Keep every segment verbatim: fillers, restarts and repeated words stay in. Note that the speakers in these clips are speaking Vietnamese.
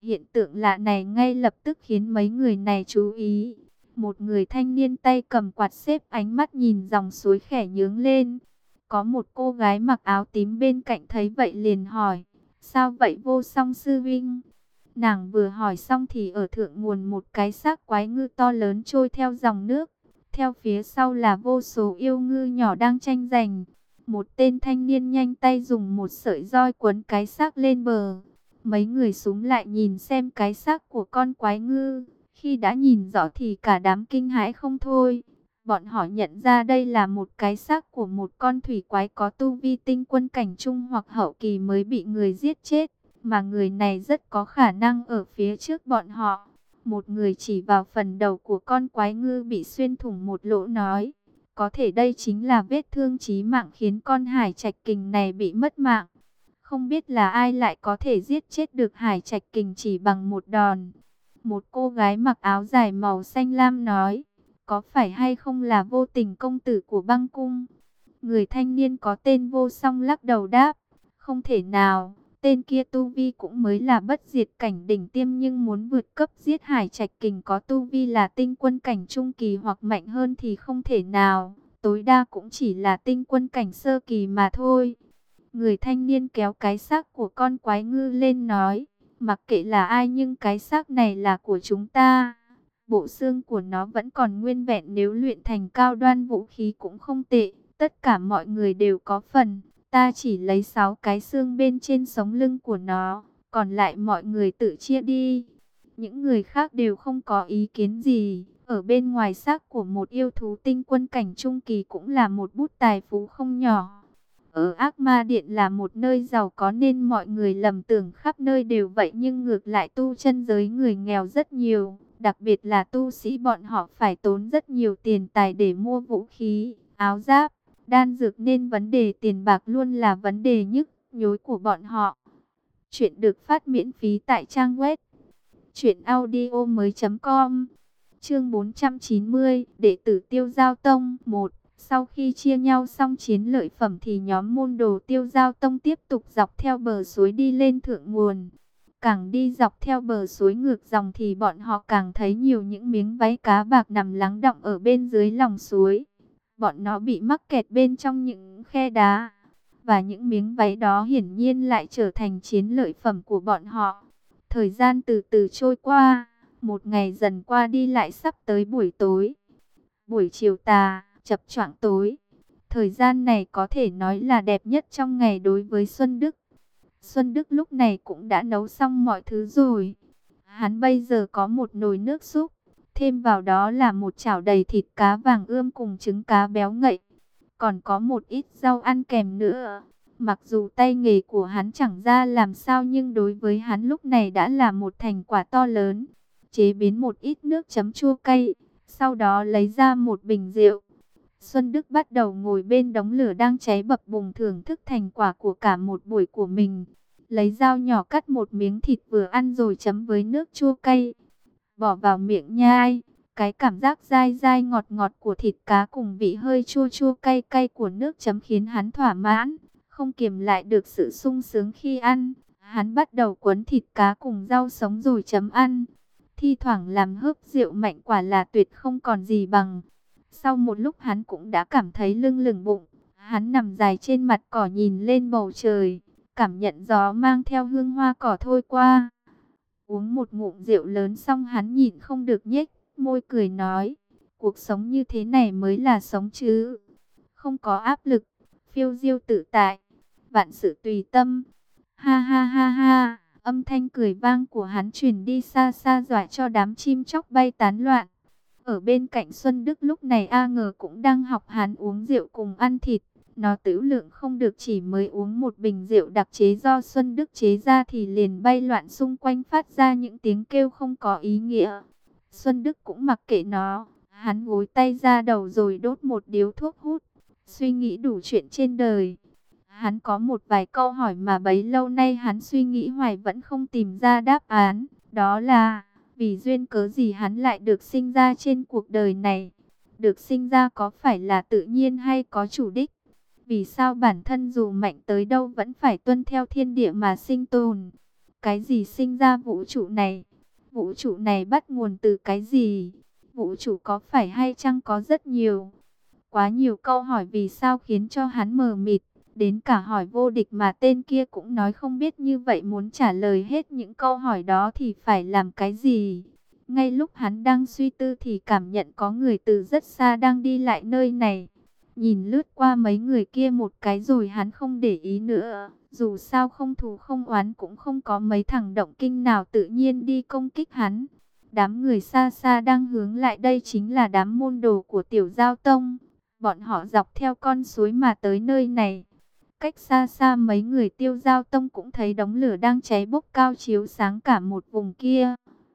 Hiện tượng lạ này ngay lập tức khiến mấy người này chú ý. Một người thanh niên tay cầm quạt xếp ánh mắt nhìn dòng suối khẽ nhướng lên. Có một cô gái mặc áo tím bên cạnh thấy vậy liền hỏi, sao vậy Vô Song sư huynh? Nàng vừa hỏi xong thì ở thượng nguồn một cái xác quái ngư to lớn trôi theo dòng nước. Theo phía sau là vô số yêu ngư nhỏ đang tranh giành. Một tên thanh niên nhanh tay dùng một sợi roi quấn cái xác lên bờ. Mấy người súng lại nhìn xem cái xác của con quái ngư. Khi đã nhìn rõ thì cả đám kinh hãi không thôi. Bọn họ nhận ra đây là một cái xác của một con thủy quái có tu vi tinh quân cảnh trung hoặc hậu kỳ mới bị người giết chết. Mà người này rất có khả năng ở phía trước bọn họ. Một người chỉ vào phần đầu của con quái ngư bị xuyên thủng một lỗ nói. Có thể đây chính là vết thương chí mạng khiến con hải trạch kình này bị mất mạng. Không biết là ai lại có thể giết chết được hải trạch kình chỉ bằng một đòn. Một cô gái mặc áo dài màu xanh lam nói. Có phải hay không là Vô Tình công tử của băng cung? Người thanh niên có tên Vô Song lắc đầu đáp. Không thể nào. Tên kia tu vi cũng mới là bất diệt cảnh đỉnh tiêm nhưng muốn vượt cấp giết hải trạch kình có tu vi là tinh quân cảnh trung kỳ hoặc mạnh hơn thì không thể nào. Tối đa cũng chỉ là tinh quân cảnh sơ kỳ mà thôi. Người thanh niên kéo cái xác của con quái ngư lên nói. Mặc kệ là ai nhưng cái xác này là của chúng ta. Bộ xương của nó vẫn còn nguyên vẹn, nếu luyện thành cao đoan vũ khí cũng không tệ. Tất cả mọi người đều có phần. Ta chỉ lấy sáu cái xương bên trên sống lưng của nó, còn lại mọi người tự chia đi. Những người khác đều không có ý kiến gì. Ở bên ngoài xác của một yêu thú tinh quân cảnh trung kỳ cũng là một bút tài phú không nhỏ. Ở Ác Ma Điện là một nơi giàu có nên mọi người lầm tưởng khắp nơi đều vậy, nhưng ngược lại tu chân giới người nghèo rất nhiều. Đặc biệt là tu sĩ bọn họ phải tốn rất nhiều tiền tài để mua vũ khí, áo giáp, đan dược nên vấn đề tiền bạc luôn là vấn đề nhức nhối của bọn họ. Chuyện được phát miễn phí tại trang web truyện audio mới chấm com. Chương bốn trăm chín mươi, đệ tử Tiêu Giao Tông một. Sau khi chia nhau xong chiến lợi phẩm thì nhóm môn đồ Tiêu Giao Tông tiếp tục dọc theo bờ suối đi lên thượng nguồn. Càng đi dọc theo bờ suối ngược dòng thì bọn họ càng thấy nhiều những miếng váy cá bạc nằm lắng đọng ở bên dưới lòng suối. Bọn nó bị mắc kẹt bên trong những khe đá. Và những miếng váy đó hiển nhiên lại trở thành chiến lợi phẩm của bọn họ. Thời gian từ từ trôi qua. Một ngày dần qua đi lại sắp tới buổi tối. Buổi chiều tà, chập choạng tối. Thời gian này có thể nói là đẹp nhất trong ngày đối với Xuân Đức. Xuân Đức lúc này cũng đã nấu xong mọi thứ rồi. Hắn bây giờ có một nồi nước súp. Thêm vào đó là một chảo đầy thịt cá vàng ươm cùng trứng cá béo ngậy. Còn có một ít rau ăn kèm nữa. Mặc dù tay nghề của hắn chẳng ra làm sao nhưng đối với hắn lúc này đã là một thành quả to lớn. Chế biến một ít nước chấm chua cay. Sau đó lấy ra một bình rượu. Xuân Đức bắt đầu ngồi bên đống lửa đang cháy bập bùng thưởng thức thành quả của cả một buổi của mình. Lấy dao nhỏ cắt một miếng thịt vừa ăn rồi chấm với nước chua cay. Bỏ vào miệng nhai. Cái cảm giác dai dai ngọt ngọt của thịt cá cùng vị hơi chua chua cay cay của nước chấm khiến hắn thỏa mãn. Không kiềm lại được sự sung sướng khi ăn. Hắn bắt đầu cuốn thịt cá cùng rau sống rồi chấm ăn. Thi thoảng làm hớp rượu mạnh quả là tuyệt không còn gì bằng. Sau một lúc hắn cũng đã cảm thấy lưng lửng bụng. Hắn nằm dài trên mặt cỏ nhìn lên bầu trời. Cảm nhận gió mang theo hương hoa cỏ thôi qua. Uống một ngụm rượu lớn xong hắn nhịn không được nhếch môi cười nói. Cuộc sống như thế này mới là sống chứ. Không có áp lực, phiêu diêu tự tại, vạn sự tùy tâm. Ha ha ha ha. Âm thanh cười vang của hắn truyền đi xa xa dọa cho đám chim chóc bay tán loạn. Ở bên cạnh Xuân Đức lúc này A Ngờ cũng đang học hắn uống rượu cùng ăn thịt. Nó tửu lượng không được, chỉ mới uống một bình rượu đặc chế do Xuân Đức chế ra thì liền bay loạn xung quanh phát ra những tiếng kêu không có ý nghĩa. Xuân Đức cũng mặc kệ nó, hắn gối tay ra đầu rồi đốt một điếu thuốc hút, suy nghĩ đủ chuyện trên đời. Hắn có một vài câu hỏi mà bấy lâu nay hắn suy nghĩ hoài vẫn không tìm ra đáp án, đó là vì duyên cớ gì hắn lại được sinh ra trên cuộc đời này? Được sinh ra có phải là tự nhiên hay có chủ đích? Vì sao bản thân dù mạnh tới đâu vẫn phải tuân theo thiên địa mà sinh tồn? cái gì sinh ra vũ trụ này? Vũ trụ này bắt nguồn từ cái gì? Vũ trụ có phải hay chăng có rất nhiều? Quá nhiều câu hỏi vì sao khiến cho hắn mờ mịt. Đến cả hỏi vô địch mà tên kia cũng nói không biết, như vậy muốn trả lời hết những câu hỏi đó thì phải làm cái gì? Ngay lúc hắn đang suy tư thì cảm nhận có người từ rất xa đang đi lại nơi này. Nhìn lướt qua mấy người kia một cái rồi hắn không để ý nữa. Dù sao không thù không oán, cũng không có mấy thằng động kinh nào tự nhiên đi công kích hắn. Đám người xa xa đang hướng lại đây chính là đám môn đồ của Tiểu Giao Tông. Bọn họ dọc theo con suối mà tới nơi này. Cách xa xa mấy người Tiêu Giao Tông cũng thấy đống lửa đang cháy bốc cao chiếu sáng cả một vùng kia.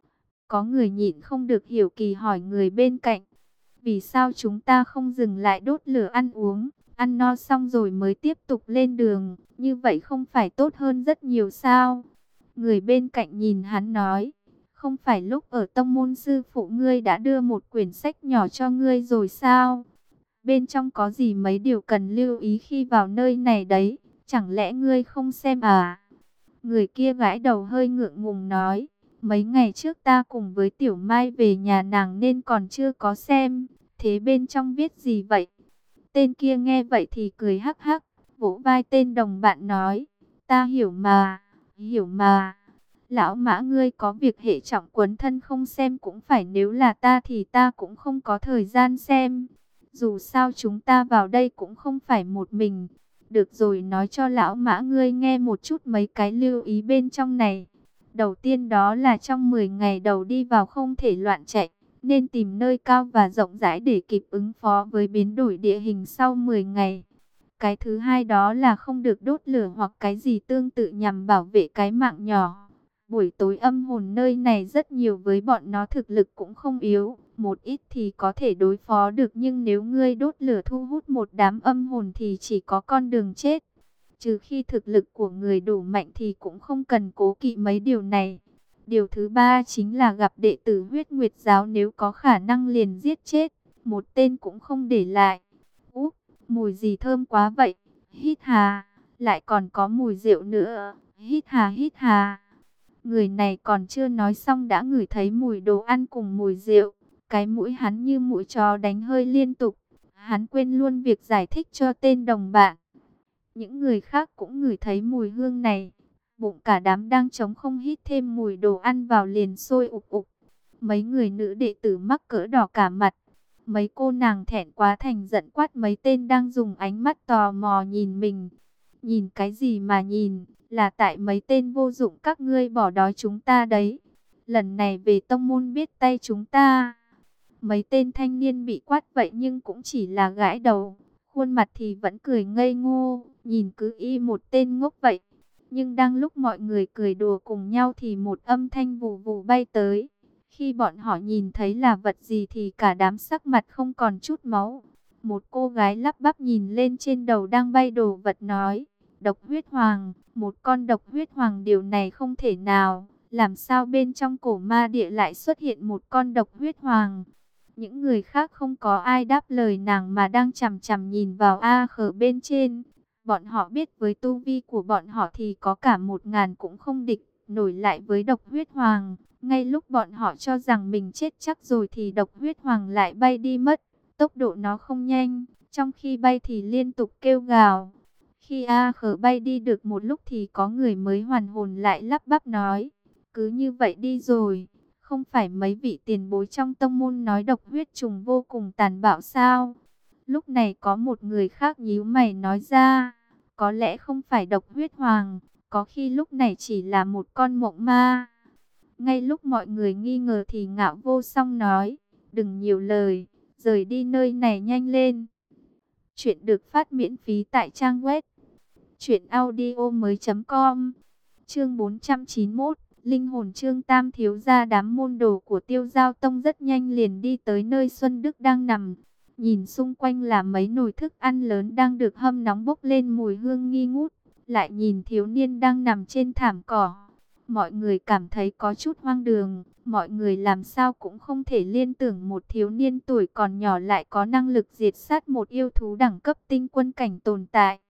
Có người nhịn không được hiểu kỳ hỏi người bên cạnh. Vì sao chúng ta không dừng lại đốt lửa ăn uống, ăn no xong rồi mới tiếp tục lên đường, như vậy không phải tốt hơn rất nhiều sao? Người bên cạnh nhìn hắn nói, không phải lúc ở tông môn sư phụ ngươi đã đưa một quyển sách nhỏ cho ngươi rồi sao? Bên trong có gì mấy điều cần lưu ý khi vào nơi này đấy, chẳng lẽ ngươi không xem à? Người kia gãi đầu hơi ngượng ngùng nói, mấy ngày trước ta cùng với Tiểu Mai về nhà nàng nên còn chưa có xem. Thế bên trong viết gì vậy? Tên kia nghe vậy thì cười hắc hắc, vỗ vai tên đồng bạn nói, ta hiểu mà, hiểu mà. Lão Mã, ngươi có việc hệ trọng quấn thân không xem cũng phải, nếu là ta thì ta cũng không có thời gian xem. Dù sao chúng ta vào đây cũng không phải một mình. Được rồi, nói cho Lão Mã ngươi nghe một chút mấy cái lưu ý bên trong này. Đầu tiên đó là trong mười ngày đầu đi vào không thể loạn chạy, nên tìm nơi cao và rộng rãi để kịp ứng phó với biến đổi địa hình sau mười ngày. Cái thứ hai đó là không được đốt lửa hoặc cái gì tương tự nhằm bảo vệ cái mạng nhỏ. Buổi tối âm hồn nơi này rất nhiều, với bọn nó thực lực cũng không yếu, một ít thì có thể đối phó được, nhưng nếu ngươi đốt lửa thu hút một đám âm hồn thì chỉ có con đường chết. Trừ khi thực lực của người đủ mạnh thì cũng không cần cố kỵ mấy điều này. Điều thứ ba chính là gặp đệ tử Huyết Nguyệt giáo, nếu có khả năng liền giết chết, một tên cũng không để lại. Úp, mùi gì thơm quá vậy, hít hà, lại còn có mùi rượu nữa, hít hà hít hà. Người này còn chưa nói xong đã ngửi thấy mùi đồ ăn cùng mùi rượu, cái mũi hắn như mũi chó đánh hơi liên tục. Hắn quên luôn việc giải thích cho tên đồng bạn. Những người khác cũng ngửi thấy mùi hương này. Bụng cả đám đang trống không hít thêm mùi đồ ăn vào liền sôi ục ục. Mấy người nữ đệ tử mắc cỡ đỏ cả mặt. Mấy cô nàng thẹn quá thành giận quát mấy tên đang dùng ánh mắt tò mò nhìn mình. Nhìn cái gì mà nhìn, là tại mấy tên vô dụng các ngươi bỏ đói chúng ta đấy. Lần này về tông môn biết tay chúng ta. Mấy tên thanh niên bị quát vậy nhưng cũng chỉ là gãi đầu. Khuôn mặt thì vẫn cười ngây ngô, nhìn cứ y một tên ngốc vậy. Nhưng đang lúc mọi người cười đùa cùng nhau thì một âm thanh vù vù bay tới. Khi bọn họ nhìn thấy là vật gì thì cả đám sắc mặt không còn chút máu. Một cô gái lắp bắp nhìn lên trên đầu đang bay đồ vật nói, độc huyết hoàng, một con độc huyết hoàng, điều này không thể nào. Làm sao bên trong cổ ma địa lại xuất hiện một con độc huyết hoàng? Những người khác không có ai đáp lời nàng mà đang chằm chằm nhìn vào A Khờ bên trên. Bọn họ biết với tu vi của bọn họ thì có cả một ngàn cũng không địch nổi lại với độc huyết hoàng. Ngay lúc bọn họ cho rằng mình chết chắc rồi thì độc huyết hoàng lại bay đi mất. Tốc độ nó không nhanh, trong khi bay thì liên tục kêu gào. Khi A Khờ bay đi được một lúc thì có người mới hoàn hồn lại lắp bắp nói, cứ như vậy đi rồi. Không phải mấy vị tiền bối trong tông môn nói độc huyết trùng vô cùng tàn bạo sao? Lúc này có một người khác nhíu mày nói ra, có lẽ không phải độc huyết hoàng, có khi lúc này chỉ là một con mộng ma. Ngay lúc mọi người nghi ngờ thì Ngạo Vô Song nói, đừng nhiều lời, rời đi nơi này nhanh lên. Chuyện được phát miễn phí tại trang web truyện audio mới chấm com. Chương bốn trăm chín mươi mốt, linh hồn Trương Tam thiếu gia. Đám môn đồ của Tiêu Giao Tông rất nhanh liền đi tới nơi Xuân Đức đang nằm. Nhìn xung quanh là mấy nồi thức ăn lớn đang được hâm nóng bốc lên mùi hương nghi ngút. Lại nhìn thiếu niên đang nằm trên thảm cỏ. Mọi người cảm thấy có chút hoang đường. Mọi người làm sao cũng không thể liên tưởng một thiếu niên tuổi còn nhỏ lại có năng lực diệt sát một yêu thú đẳng cấp tinh quân cảnh tồn tại.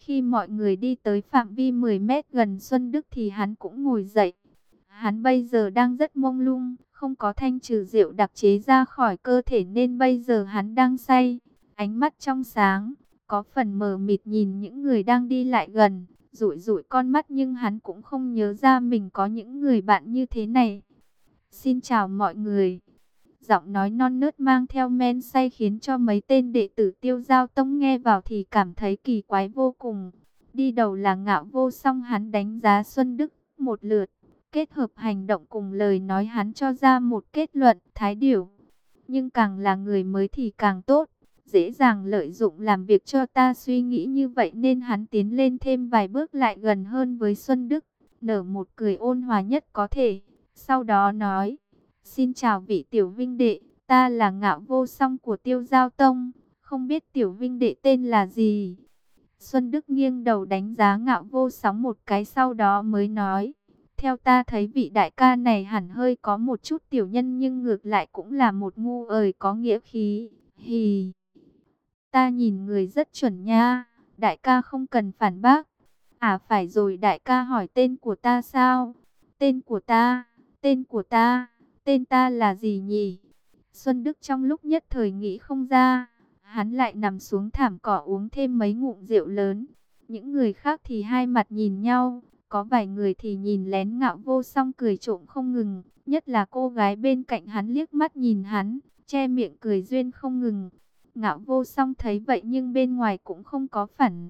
Khi mọi người đi tới phạm vi mười mét gần Xuân Đức thì hắn cũng ngồi dậy. Hắn bây giờ đang rất mông lung, không có thanh trừ rượu đặc chế ra khỏi cơ thể nên bây giờ hắn đang say. Ánh mắt trong sáng, có phần mờ mịt nhìn những người đang đi lại gần, dụi dụi con mắt nhưng hắn cũng không nhớ ra mình có những người bạn như thế này. Xin chào mọi người. Giọng nói non nớt mang theo men say khiến cho mấy tên đệ tử Tiêu Giao Tông nghe vào thì cảm thấy kỳ quái vô cùng. Đi đầu là Ngạo Vô Song, hắn đánh giá Xuân Đức một lượt, kết hợp hành động cùng lời nói hắn cho ra một kết luận thái điểu. Nhưng càng là người mới thì càng tốt, dễ dàng lợi dụng làm việc cho ta, suy nghĩ như vậy nên hắn tiến lên thêm vài bước lại gần hơn với Xuân Đức, nở một cười ôn hòa nhất có thể. Sau đó nói, xin chào vị tiểu vinh đệ, ta là Ngạo Vô Song của Tiêu Giao Tông, không biết tiểu vinh đệ tên là gì? Xuân Đức nghiêng đầu đánh giá Ngạo Vô Song một cái sau đó mới nói, theo ta thấy vị đại ca này hẳn hơi có một chút tiểu nhân nhưng ngược lại cũng là một ngu ời có nghĩa khí, hì. Ta nhìn người rất chuẩn nha, đại ca không cần phản bác. À phải rồi, đại ca hỏi tên của ta sao? Tên của ta, tên của ta, tên ta là gì nhỉ? Xuân Đức trong lúc nhất thời nghĩ không ra, hắn lại nằm xuống thảm cỏ uống thêm mấy ngụm rượu lớn. Những người khác thì hai mặt nhìn nhau, có vài người thì nhìn lén Ngạo Vô Song cười trộm không ngừng, nhất là cô gái bên cạnh hắn liếc mắt nhìn hắn, che miệng cười duyên không ngừng. Ngạo Vô Song thấy vậy nhưng bên ngoài cũng không có phản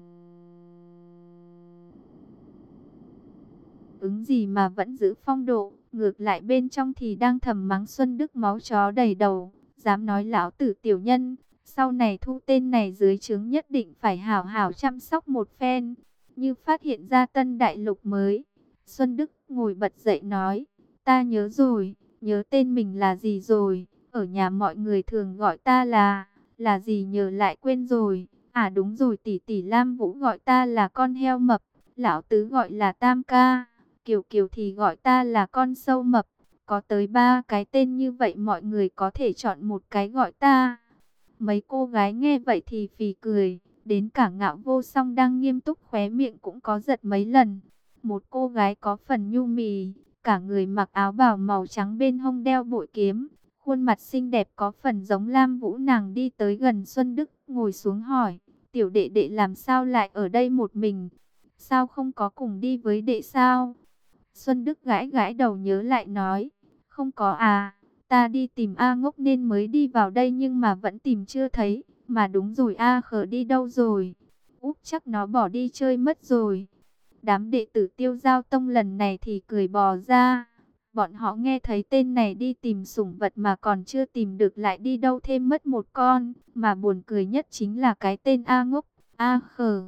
ứng gì mà vẫn giữ phong độ, ngược lại bên trong thì đang thầm mắng Xuân Đức máu chó đầy đầu, dám nói lão tử tiểu nhân, sau này thu tên này dưới trướng nhất định phải hảo hảo chăm sóc một phen. Như phát hiện ra tân đại lục mới, Xuân Đức ngồi bật dậy nói, ta nhớ rồi, nhớ tên mình là gì rồi, ở nhà mọi người thường gọi ta là, là gì nhờ lại quên rồi, à đúng rồi, tỷ tỷ Lam Vũ gọi ta là con heo mập, lão tứ gọi là Tam Ca, Kiều Kiều thì gọi ta là con sâu mập, có tới ba cái tên như vậy mọi người có thể chọn một cái gọi ta. Mấy cô gái nghe vậy thì phì cười, đến cả Ngạo Vô Song đang nghiêm túc khóe miệng cũng có giật mấy lần. Một cô gái có phần nhu mì, cả người mặc áo bào màu trắng bên hông đeo bội kiếm, khuôn mặt xinh đẹp có phần giống Lam Vũ, nàng đi tới gần Xuân Đức, ngồi xuống hỏi, tiểu đệ đệ làm sao lại ở đây một mình, sao không có cùng đi với đệ sao? Xuân Đức gãi gãi đầu nhớ lại nói, không có à, ta đi tìm A Ngốc nên mới đi vào đây nhưng mà vẫn tìm chưa thấy, mà đúng rồi, A Khờ đi đâu rồi? Úp chắc nó bỏ đi chơi mất rồi. Đám đệ tử Tiêu Giao Tông lần này thì cười bò ra. Bọn họ nghe thấy tên này đi tìm sủng vật mà còn chưa tìm được lại đi đâu thêm mất một con. Mà buồn cười nhất chính là cái tên A Ngốc, A Khờ.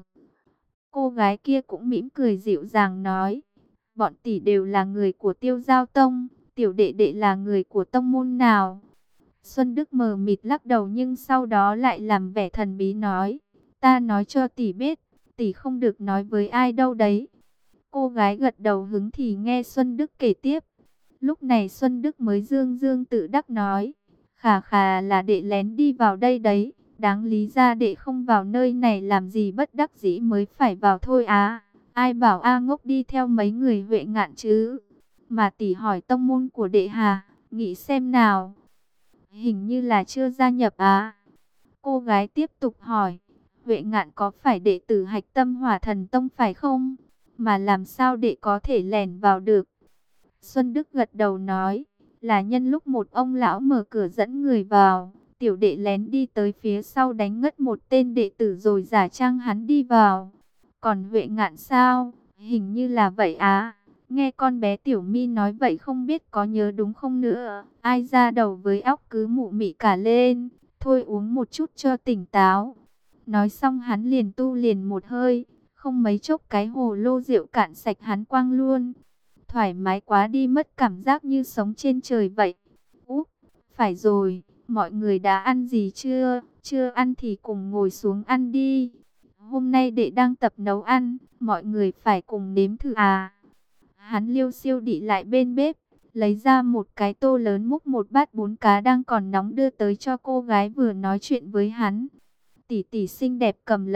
Cô gái kia cũng mỉm cười dịu dàng nói, bọn tỷ đều là người của Tiêu Giao Tông, tiểu đệ đệ là người của tông môn nào? Xuân Đức mờ mịt lắc đầu nhưng sau đó lại làm vẻ thần bí nói, ta nói cho tỷ biết, tỷ không được nói với ai đâu đấy. Cô gái gật đầu hứng thì nghe Xuân Đức kể tiếp. Lúc này Xuân Đức mới dương dương tự đắc nói, khà khà là đệ lén đi vào đây đấy, đáng lý ra đệ không vào nơi này làm gì, bất đắc dĩ mới phải vào thôi á. Ai bảo A Ngốc đi theo mấy người Huệ Ngạn chứ? Mà tỷ hỏi tông môn của đệ hà, nghĩ xem nào. Hình như là chưa gia nhập á. Cô gái tiếp tục hỏi, Huệ Ngạn có phải đệ tử Hạch Tâm Hỏa Thần Tông phải không? Mà làm sao đệ có thể lẻn vào được? Xuân Đức gật đầu nói, là nhân lúc một ông lão mở cửa dẫn người vào, tiểu đệ lén đi tới phía sau đánh ngất một tên đệ tử rồi giả trang hắn đi vào. Còn Huệ Ngạn sao? Hình như là vậy á. Nghe con bé Tiểu My nói vậy không biết có nhớ đúng không nữa. Ai ra đầu với óc cứ mụ mị cả lên. Thôi uống một chút cho tỉnh táo. Nói xong hắn liền tu liền một hơi. Không mấy chốc cái hồ lô rượu cạn sạch hắn quăng luôn. Thoải mái quá đi, mất cảm giác như sống trên trời vậy. Úp, phải rồi, mọi người đã ăn gì chưa? Chưa ăn thì cùng ngồi xuống ăn đi. Hôm nay đệ đang tập nấu ăn, mọi người phải cùng nếm thử à. Hắn liêu xiêu đi lại bên bếp, lấy ra một cái tô lớn múc một bát bún cá đang còn nóng đưa tới cho cô gái vừa nói chuyện với hắn. Tỷ tỷ xinh đẹp cầm lấy,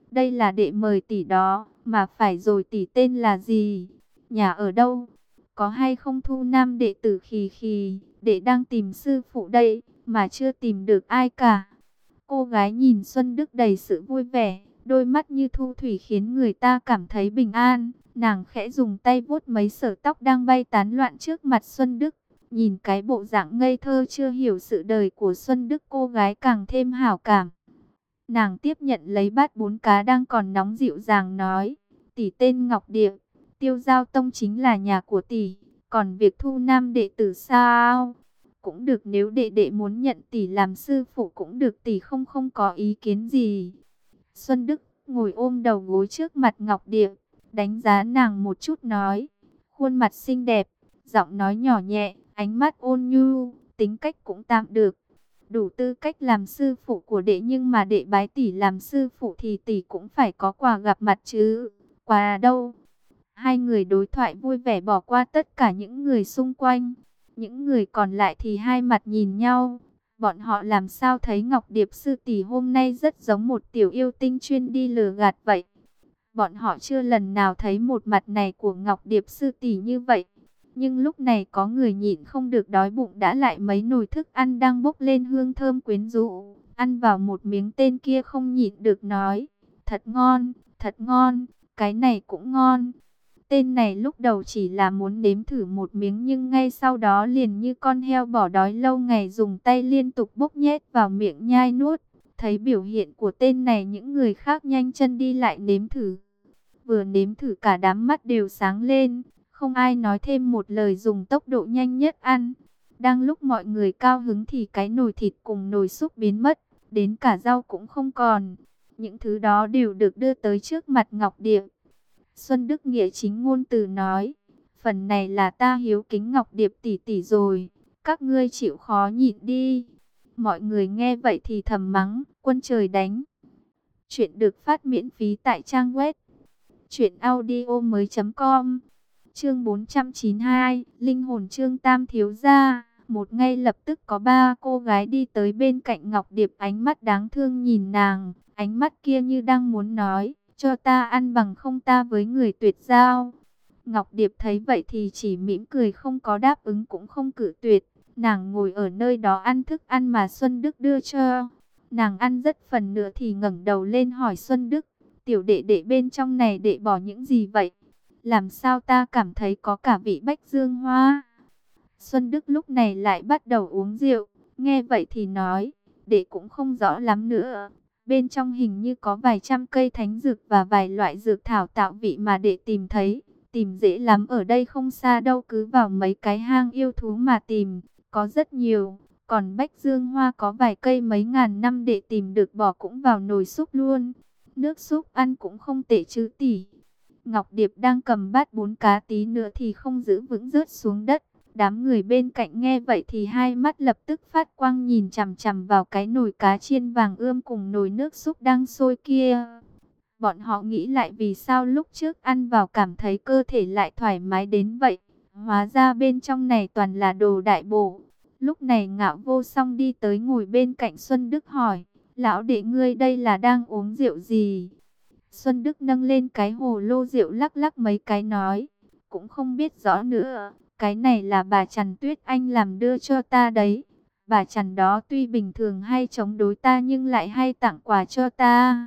Đây là đệ mời tỷ đó, mà phải rồi tỷ tên là gì? Nhà ở đâu? Có hay không thu nam đệ tử? Khì khì, đệ đang tìm sư phụ đây, mà chưa tìm được ai cả. Cô gái nhìn Xuân Đức đầy sự vui vẻ, đôi mắt như thu thủy khiến người ta cảm thấy bình an. Nàng khẽ dùng tay vuốt mấy sợi tóc đang bay tán loạn trước mặt Xuân Đức. Nhìn cái bộ dạng ngây thơ chưa hiểu sự đời của Xuân Đức, cô gái càng thêm hảo cảm. Nàng tiếp nhận lấy bát bún cá đang còn nóng, dịu dàng nói: tỷ tên Ngọc Điệp, Tiêu Giao Tông chính là nhà của tỷ. Còn việc thu nam đệ tử sao? Cũng được, nếu đệ đệ muốn nhận tỷ làm sư phụ cũng được, tỷ không không có ý kiến gì. Xuân Đức ngồi ôm đầu gối trước mặt Ngọc Điệp, đánh giá nàng một chút nói: khuôn mặt xinh đẹp, giọng nói nhỏ nhẹ, ánh mắt ôn nhu, tính cách cũng tạm được, đủ tư cách làm sư phụ của đệ. Nhưng mà đệ bái tỷ làm sư phụ thì tỷ cũng phải có quà gặp mặt chứ. Quà đâu? Hai người đối thoại vui vẻ, bỏ qua tất cả những người xung quanh. Những người còn lại thì hai mặt nhìn nhau. Bọn họ làm sao thấy Ngọc Điệp sư tỷ hôm nay rất giống một tiểu yêu tinh chuyên đi lừa gạt vậy. Bọn họ chưa lần nào thấy một mặt này của Ngọc Điệp sư tỷ như vậy. Nhưng lúc này có người nhịn không được đói bụng, đã lại mấy nồi thức ăn đang bốc lên hương thơm quyến rũ. Ăn vào một miếng, tên kia không nhịn được nói: thật ngon, thật ngon, cái này cũng ngon. Tên này lúc đầu chỉ là muốn nếm thử một miếng, nhưng ngay sau đó liền như con heo bỏ đói lâu ngày, dùng tay liên tục bốc nhét vào miệng nhai nuốt. Thấy biểu hiện của tên này, những người khác nhanh chân đi lại nếm thử. Vừa nếm thử cả đám mắt đều sáng lên, không ai nói thêm một lời, dùng tốc độ nhanh nhất ăn. Đang lúc mọi người cao hứng thì cái nồi thịt cùng nồi súp biến mất, đến cả rau cũng không còn. Những thứ đó đều được đưa tới trước mặt Ngọc Điệp. Xuân Đức nghĩa chính ngôn từ nói: phần này là ta hiếu kính Ngọc Điệp tỷ tỷ rồi, các ngươi chịu khó nhịn đi. Mọi người nghe vậy thì thầm mắng: quân trời đánh. Chuyện được phát miễn phí tại trang web truyện audio mới chấm com. Chương bốn trăm chín mươi hai, linh hồn Trương Tam thiếu gia. Một ngay lập tức có ba cô gái đi tới bên cạnh Ngọc Điệp, ánh mắt đáng thương nhìn nàng, ánh mắt kia như đang muốn nói: cho ta ăn bằng không, ta với người tuyệt giao. Ngọc Điệp thấy vậy thì chỉ mỉm cười, không có đáp ứng cũng không cự tuyệt. Nàng ngồi ở nơi đó ăn thức ăn mà Xuân Đức đưa cho. Nàng ăn rất phần nữa thì ngẩng đầu lên hỏi Xuân Đức: tiểu đệ đệ bên trong này đệ bỏ những gì vậy? Làm sao ta cảm thấy có cả vị bách dương hoa? Xuân Đức lúc này lại bắt đầu uống rượu. Nghe vậy thì nói: đệ cũng không rõ lắm nữa. Bên trong hình như có vài trăm cây thánh dược và vài loại dược thảo tạo vị mà đệ tìm thấy. Tìm dễ lắm, ở đây không xa đâu, cứ vào mấy cái hang yêu thú mà tìm, có rất nhiều. Còn bách dương hoa có vài cây mấy ngàn năm đệ tìm được, bỏ cũng vào nồi súp luôn. Nước súp ăn cũng không tệ chứ tỷ. Ngọc Điệp đang cầm bát bún cá, tí nữa thì không giữ vững rớt xuống đất. Đám người bên cạnh nghe vậy thì hai mắt lập tức phát quang, nhìn chằm chằm vào cái nồi cá chiên vàng ươm cùng nồi nước súp đang sôi kia. Bọn họ nghĩ lại vì sao lúc trước ăn vào cảm thấy cơ thể lại thoải mái đến vậy. Hóa ra bên trong này toàn là đồ đại bổ. Lúc này Ngạo Vô Song đi tới ngồi bên cạnh Xuân Đức hỏi: lão đệ ngươi đây là đang uống rượu gì? Xuân Đức nâng lên cái hồ lô rượu lắc lắc mấy cái nói: cũng không biết rõ nữa. Cái này là bà Trần Tuyết Anh làm đưa cho ta đấy. Bà Trần đó tuy bình thường hay chống đối ta nhưng lại hay tặng quà cho ta.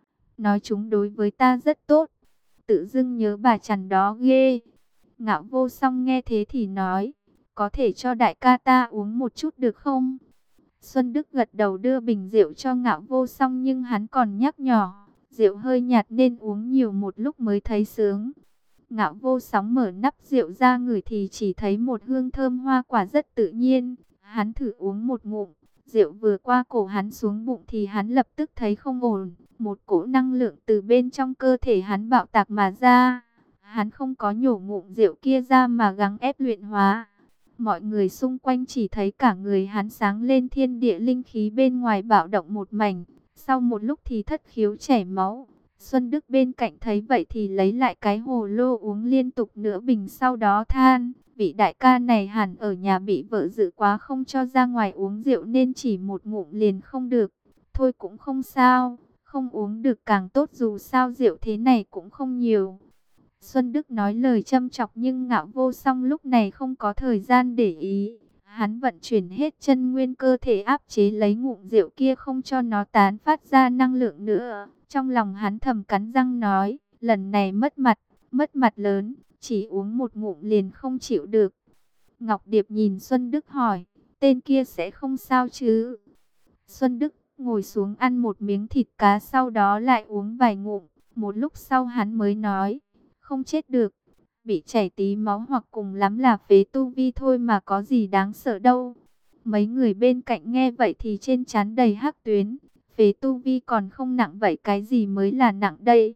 Nói chúng đối với ta rất tốt. Tự dưng nhớ bà Trần đó ghê. Ngạo Vô Song nghe thế thì nói: có thể cho đại ca ta uống một chút được không? Xuân Đức gật đầu đưa bình rượu cho Ngạo Vô Song, nhưng hắn còn nhắc nhỏ: rượu hơi nhạt nên uống nhiều một lúc mới thấy sướng. Ngạo Vô Song mở nắp rượu ra ngửi thì chỉ thấy một hương thơm hoa quả rất tự nhiên. Hắn thử uống một ngụm, rượu vừa qua cổ hắn xuống bụng thì hắn lập tức thấy không ổn. Một cỗ năng lượng từ bên trong cơ thể hắn bạo tạc mà ra. Hắn không có nhổ ngụm rượu kia ra mà gắng ép luyện hóa. Mọi người xung quanh chỉ thấy cả người hắn sáng lên, thiên địa linh khí bên ngoài bạo động một mảnh. Sau một lúc thì thất khiếu chảy máu. Xuân Đức bên cạnh thấy vậy thì lấy lại cái hồ lô uống liên tục nửa bình, sau đó than: vị đại ca này hẳn ở nhà bị vợ giữ quá, không cho ra ngoài uống rượu nên chỉ một ngụm liền không được. Thôi cũng không sao, Không uống được càng tốt, dù sao rượu thế này cũng không nhiều. Xuân Đức nói lời châm chọc nhưng Ngạo Vô Song lúc này không có thời gian để ý. Hắn vận chuyển hết chân nguyên cơ thể áp chế lấy ngụm rượu kia không cho nó tán phát ra năng lượng nữa. Trong lòng hắn thầm cắn răng nói, lần này mất mặt, mất mặt lớn, chỉ uống một ngụm liền không chịu được. Ngọc Điệp nhìn Xuân Đức hỏi, tên kia sẽ không sao chứ? Xuân Đức ngồi xuống ăn một miếng thịt cá, sau đó lại uống vài ngụm. Một lúc sau hắn mới nói, không chết được, bị chảy tí máu hoặc cùng lắm là phế tu vi thôi mà có gì đáng sợ đâu. Mấy người bên cạnh nghe vậy thì trên trán đầy hắc tuyến. Phế tu vi còn không nặng vậy cái gì mới là nặng đây?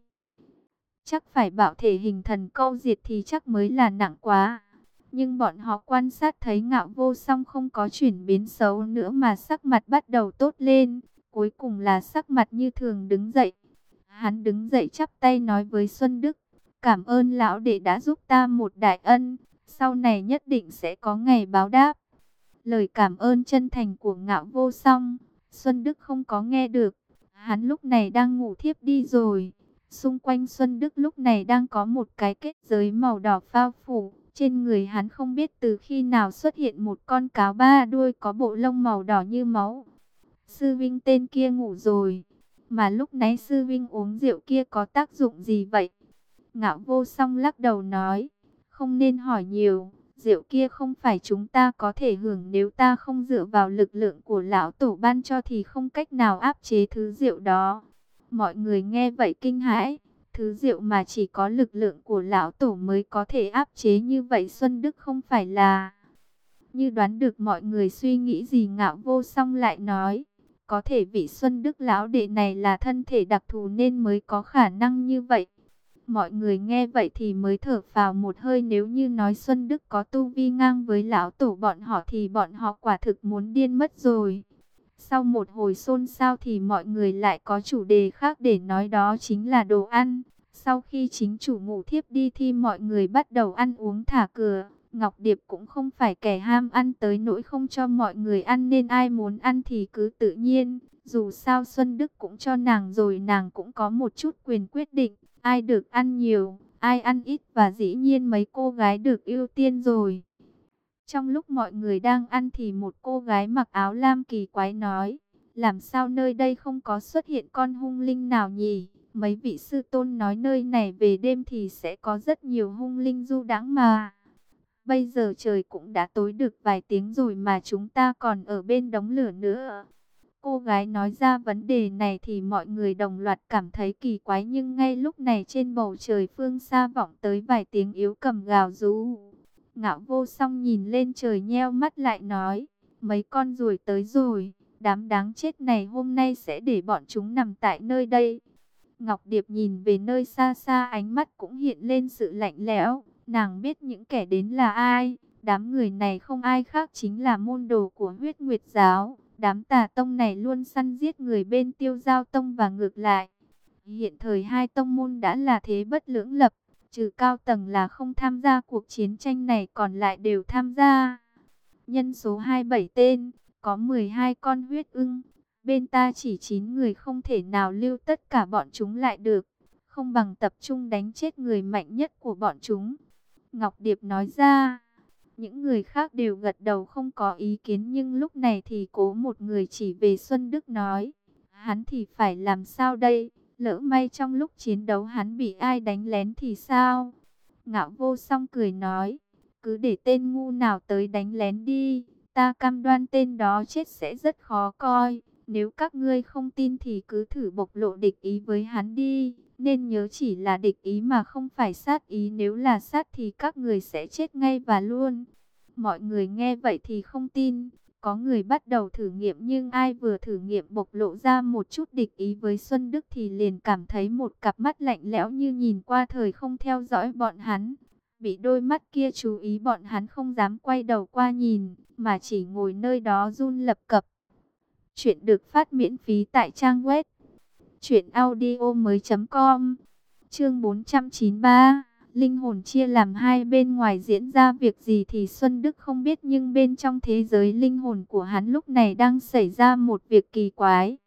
Chắc phải bảo thể hình thần câu diệt thì chắc mới là nặng quá. Nhưng bọn họ quan sát thấy Ngạo Vô Song không có chuyển biến xấu nữa mà sắc mặt bắt đầu tốt lên. Cuối cùng là sắc mặt như thường đứng dậy. Hắn đứng dậy chắp tay nói với Xuân Đức, cảm ơn lão đệ đã giúp ta một đại ân, sau này nhất định sẽ có ngày báo đáp. Lời cảm ơn chân thành của Ngạo Vô Song, Xuân Đức không có nghe được. Hắn lúc này đang ngủ thiếp đi rồi. Xung quanh Xuân Đức lúc này đang có một cái kết giới màu đỏ phao phủ. Trên người hắn không biết từ khi nào xuất hiện một con cáo ba đuôi có bộ lông màu đỏ như máu. Sư Vinh tên kia ngủ rồi. Mà lúc nãy Sư Vinh uống rượu kia có tác dụng gì vậy? Ngạo Vô Song lắc đầu nói, không nên hỏi nhiều. Rượu kia không phải chúng ta có thể hưởng, nếu ta không dựa vào lực lượng của lão tổ ban cho thì không cách nào áp chế thứ rượu đó. Mọi người nghe vậy kinh hãi. Thứ rượu mà chỉ có lực lượng của lão tổ mới có thể áp chế như vậy, Xuân Đức không phải là... Như đoán được mọi người suy nghĩ gì, Ngạo Vô Song lại nói, có thể vị Xuân Đức lão đệ này là thân thể đặc thù nên mới có khả năng như vậy. Mọi người nghe vậy thì mới thở phào một hơi, nếu như nói Xuân Đức có tu vi ngang với lão tổ bọn họ thì bọn họ quả thực muốn điên mất rồi. Sau một hồi xôn xao thì mọi người lại có chủ đề khác để nói, đó chính là đồ ăn. Sau khi chính chủ ngủ thiếp đi thì mọi người bắt đầu ăn uống thả cửa. Ngọc Điệp cũng không phải kẻ ham ăn tới nỗi không cho mọi người ăn, nên ai muốn ăn thì cứ tự nhiên. Dù sao Xuân Đức cũng cho nàng rồi, nàng cũng có một chút quyền quyết định. Ai được ăn nhiều, ai ăn ít, và dĩ nhiên mấy cô gái được ưu tiên rồi. Trong lúc mọi người đang ăn thì một cô gái mặc áo lam kỳ quái nói, làm sao nơi đây không có xuất hiện con hung linh nào nhỉ? Mấy vị sư tôn nói nơi này về đêm thì sẽ có rất nhiều hung linh du đãng mà. Bây giờ trời cũng đã tối được vài tiếng rồi mà chúng ta còn ở bên đống lửa nữa. Cô gái nói ra vấn đề này thì mọi người đồng loạt cảm thấy kỳ quái, nhưng ngay lúc này trên bầu trời phương xa vọng tới vài tiếng yếu cầm gào rú. Ngạo Vô Song nhìn lên trời nheo mắt lại nói, mấy con ruồi tới rồi, đám đáng chết này hôm nay sẽ để bọn chúng nằm tại nơi đây. Ngọc Điệp nhìn về nơi xa xa, ánh mắt cũng hiện lên sự lạnh lẽo. Nàng biết những kẻ đến là ai. Đám người này không ai khác chính là môn đồ của Huyết Nguyệt Giáo. Đám tà tông này luôn săn giết người bên Tiêu Giao Tông và ngược lại. Hiện thời hai tông môn đã là thế bất lưỡng lập. Trừ cao tầng là không tham gia cuộc chiến tranh này, còn lại đều tham gia. Nhân số hai mươi bảy tên, có mười hai con huyết ưng. Bên ta chỉ chín người, không thể nào lưu tất cả bọn chúng lại được. Không bằng tập trung đánh chết người mạnh nhất của bọn chúng. Ngọc Điệp nói ra. Những người khác đều gật đầu không có ý kiến, nhưng lúc này thì cố một người chỉ về Xuân Đức nói, hắn thì phải làm sao đây? Lỡ may trong lúc chiến đấu hắn bị ai đánh lén thì sao? Ngạo Vô Song cười nói, cứ để tên ngu nào tới đánh lén đi, ta cam đoan tên đó chết sẽ rất khó coi. Nếu các ngươi không tin thì cứ thử bộc lộ địch ý với hắn đi. Nên nhớ chỉ là địch ý mà không phải sát ý. Nếu là sát thì các người sẽ chết ngay và luôn. Mọi người nghe vậy thì không tin. Có người bắt đầu thử nghiệm, nhưng ai vừa thử nghiệm bộc lộ ra một chút địch ý với Xuân Đức thì liền cảm thấy một cặp mắt lạnh lẽo như nhìn qua thời không theo dõi bọn hắn. Bị đôi mắt kia chú ý, bọn hắn không dám quay đầu qua nhìn, mà chỉ ngồi nơi đó run lập cập. Chuyện được phát miễn phí tại trang web truyện audio mới chấm com. Chương bốn trăm chín mươi ba, linh hồn chia làm hai. Bên ngoài diễn ra việc gì thì Xuân Đức không biết, nhưng bên trong thế giới linh hồn của hắn lúc này đang xảy ra một việc kỳ quái.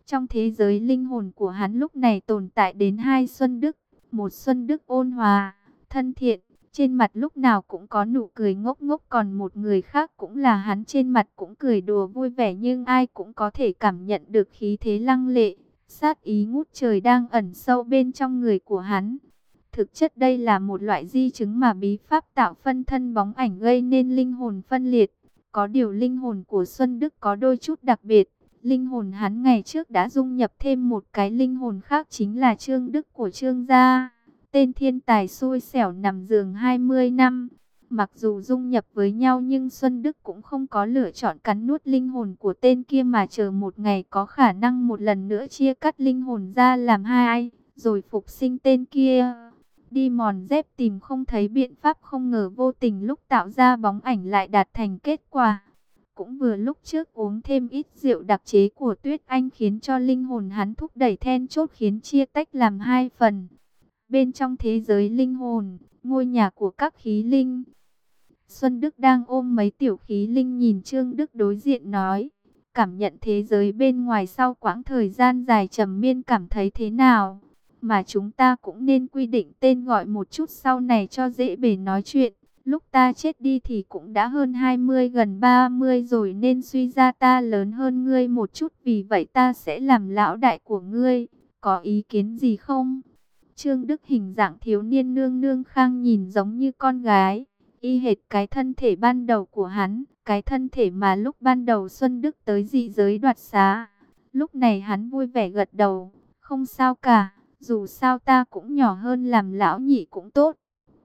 Trong thế giới linh hồn của hắn lúc này tồn tại đến hai Xuân Đức. Một Xuân Đức ôn hòa, thân thiện, trên mặt lúc nào cũng có nụ cười ngốc ngốc. Còn một người khác cũng là hắn, trên mặt cũng cười đùa vui vẻ, nhưng ai cũng có thể cảm nhận được khí thế lăng lệ, sát ý ngút trời đang ẩn sâu bên trong người của hắn. Thực chất đây là một loại di chứng mà bí pháp tạo phân thân bóng ảnh gây nên linh hồn phân liệt. Có điều linh hồn của Xuân Đức có đôi chút đặc biệt. Linh hồn hắn ngày trước đã dung nhập thêm một cái linh hồn khác, chính là Trương Đức của Trương gia. Tên thiên tài xui xẻo nằm giường hai mươi năm. Mặc dù dung nhập với nhau nhưng Xuân Đức cũng không có lựa chọn cắn nuốt linh hồn của tên kia, mà chờ một ngày có khả năng một lần nữa chia cắt linh hồn ra làm hai, rồi phục sinh tên kia. Đi mòn dép tìm không thấy biện pháp, không ngờ vô tình lúc tạo ra bóng ảnh lại đạt thành kết quả. Cũng vừa lúc trước uống thêm ít rượu đặc chế của Tuyết Anh khiến cho linh hồn hắn thúc đẩy then chốt khiến chia tách làm hai phần. Bên trong thế giới linh hồn, ngôi nhà của các khí linh, Xuân Đức đang ôm mấy tiểu khí linh nhìn Trương Đức đối diện nói: cảm nhận thế giới bên ngoài sau quãng thời gian dài trầm miên cảm thấy thế nào? Mà chúng ta cũng nên quy định tên gọi một chút sau này cho dễ bề nói chuyện. Lúc ta chết đi thì cũng đã hơn hai mươi gần ba mươi rồi, nên suy ra ta lớn hơn ngươi một chút, vì vậy ta sẽ làm lão đại của ngươi. Có ý kiến gì không? Trương Đức hình dạng thiếu niên nương nương khang nhìn giống như con gái, y hệt cái thân thể ban đầu của hắn, cái thân thể mà lúc ban đầu Xuân Đức tới dị giới đoạt xá. Lúc này hắn vui vẻ gật đầu, không sao cả, dù sao ta cũng nhỏ hơn, làm lão nhị cũng tốt.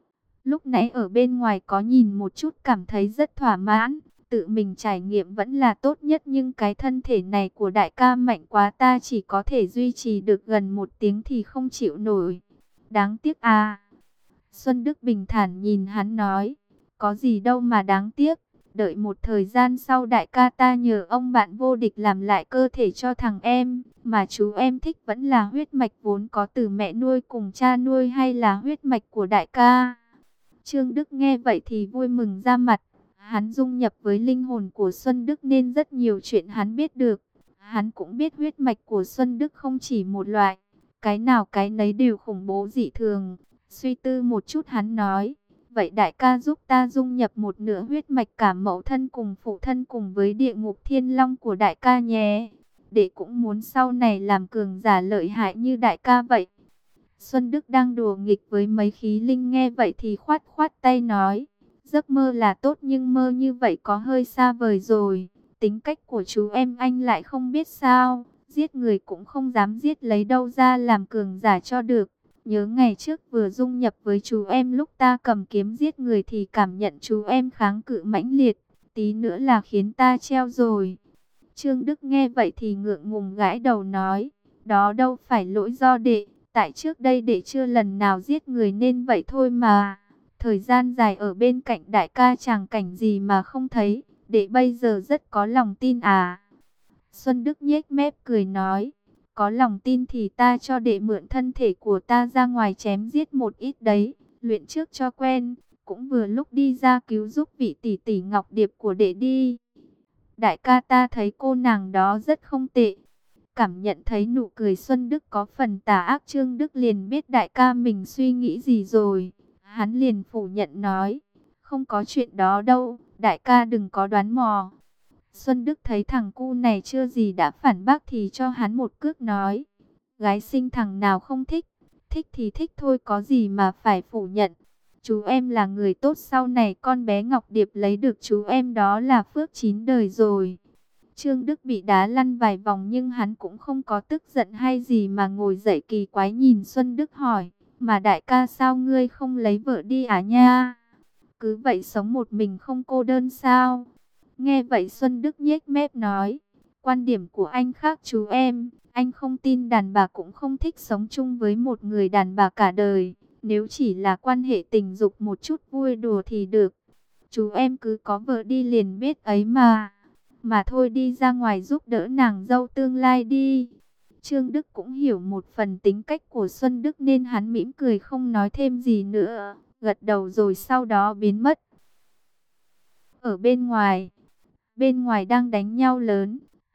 Lúc nãy ở bên ngoài có nhìn một chút cảm thấy rất thỏa mãn, tự mình trải nghiệm vẫn là tốt nhất, nhưng cái thân thể này của đại ca mạnh quá, ta chỉ có thể duy trì được gần một tiếng thì không chịu nổi. Đáng tiếc à. Xuân Đức bình thản nhìn hắn nói: có gì đâu mà đáng tiếc, đợi một thời gian sau đại ca ta nhờ ông bạn vô địch làm lại cơ thể cho thằng em, mà chú em thích vẫn là huyết mạch vốn có từ mẹ nuôi cùng cha nuôi, hay là huyết mạch của đại ca? Trương Đức nghe vậy thì vui mừng ra mặt. Hắn dung nhập với linh hồn của Xuân Đức nên rất nhiều chuyện hắn biết được. Hắn cũng biết huyết mạch của Xuân Đức không chỉ một loại, cái nào cái nấy đều khủng bố dị thường. Suy tư một chút hắn nói: vậy đại ca giúp ta dung nhập một nửa huyết mạch cả mẫu thân cùng phụ thân cùng với địa ngục thiên long của đại ca nhé. Đệ cũng muốn sau này làm cường giả lợi hại như đại ca vậy. Xuân Đức đang đùa nghịch với mấy khí linh, nghe vậy thì khoát khoát tay nói: giấc mơ là tốt nhưng mơ như vậy có hơi xa vời rồi. Tính cách của chú em anh lại không biết sao, giết người cũng không dám giết, lấy đâu ra làm cường giả cho được. Nhớ ngày trước vừa dung nhập với chú em, lúc ta cầm kiếm giết người thì cảm nhận chú em kháng cự mãnh liệt, tí nữa là khiến ta treo rồi. Trương Đức nghe vậy thì ngượng ngùng gãi đầu nói: đó đâu phải lỗi do đệ, tại trước đây đệ chưa lần nào giết người nên vậy thôi mà. Thời gian dài ở bên cạnh đại ca chẳng cảnh gì mà không thấy, đệ bây giờ rất có lòng tin à. Xuân Đức nhếch mép cười nói: có lòng tin thì ta cho đệ mượn thân thể của ta ra ngoài chém giết một ít đấy, luyện trước cho quen, cũng vừa lúc đi ra cứu giúp vị tỷ tỷ Ngọc Điệp của đệ đi. Đại ca ta thấy cô nàng đó rất không tệ. Cảm nhận thấy nụ cười Xuân Đức có phần tà ác, Trương Đức liền biết đại ca mình suy nghĩ gì rồi. Hắn liền phủ nhận nói: không có chuyện đó đâu, đại ca đừng có đoán mò. Xuân Đức thấy thằng cu này chưa gì đã phản bác thì cho hắn một cước nói: gái sinh thằng nào không thích, thích thì thích thôi, có gì mà phải phủ nhận. Chú em là người tốt, sau này con bé Ngọc Điệp lấy được chú em đó là phước chín đời rồi. Trương Đức bị đá lăn vài vòng nhưng hắn cũng không có tức giận hay gì mà ngồi dậy kỳ quái nhìn Xuân Đức hỏi: mà đại ca sao ngươi không lấy vợ đi à nha? Cứ vậy sống một mình không cô đơn sao? Nghe vậy Xuân Đức nhếch mép nói: quan điểm của anh khác chú em, anh không tin đàn bà cũng không thích sống chung với một người đàn bà cả đời. Nếu chỉ là quan hệ tình dục một chút vui đùa thì được, chú em cứ có vợ đi liền biết ấy mà. Mà thôi đi ra ngoài giúp đỡ nàng dâu tương lai đi. Trương Đức cũng hiểu một phần tính cách của Xuân Đức nên hắn mỉm cười không nói thêm gì nữa, gật đầu rồi sau đó biến mất. Ở bên ngoài, bên ngoài đang đánh nhau lớn,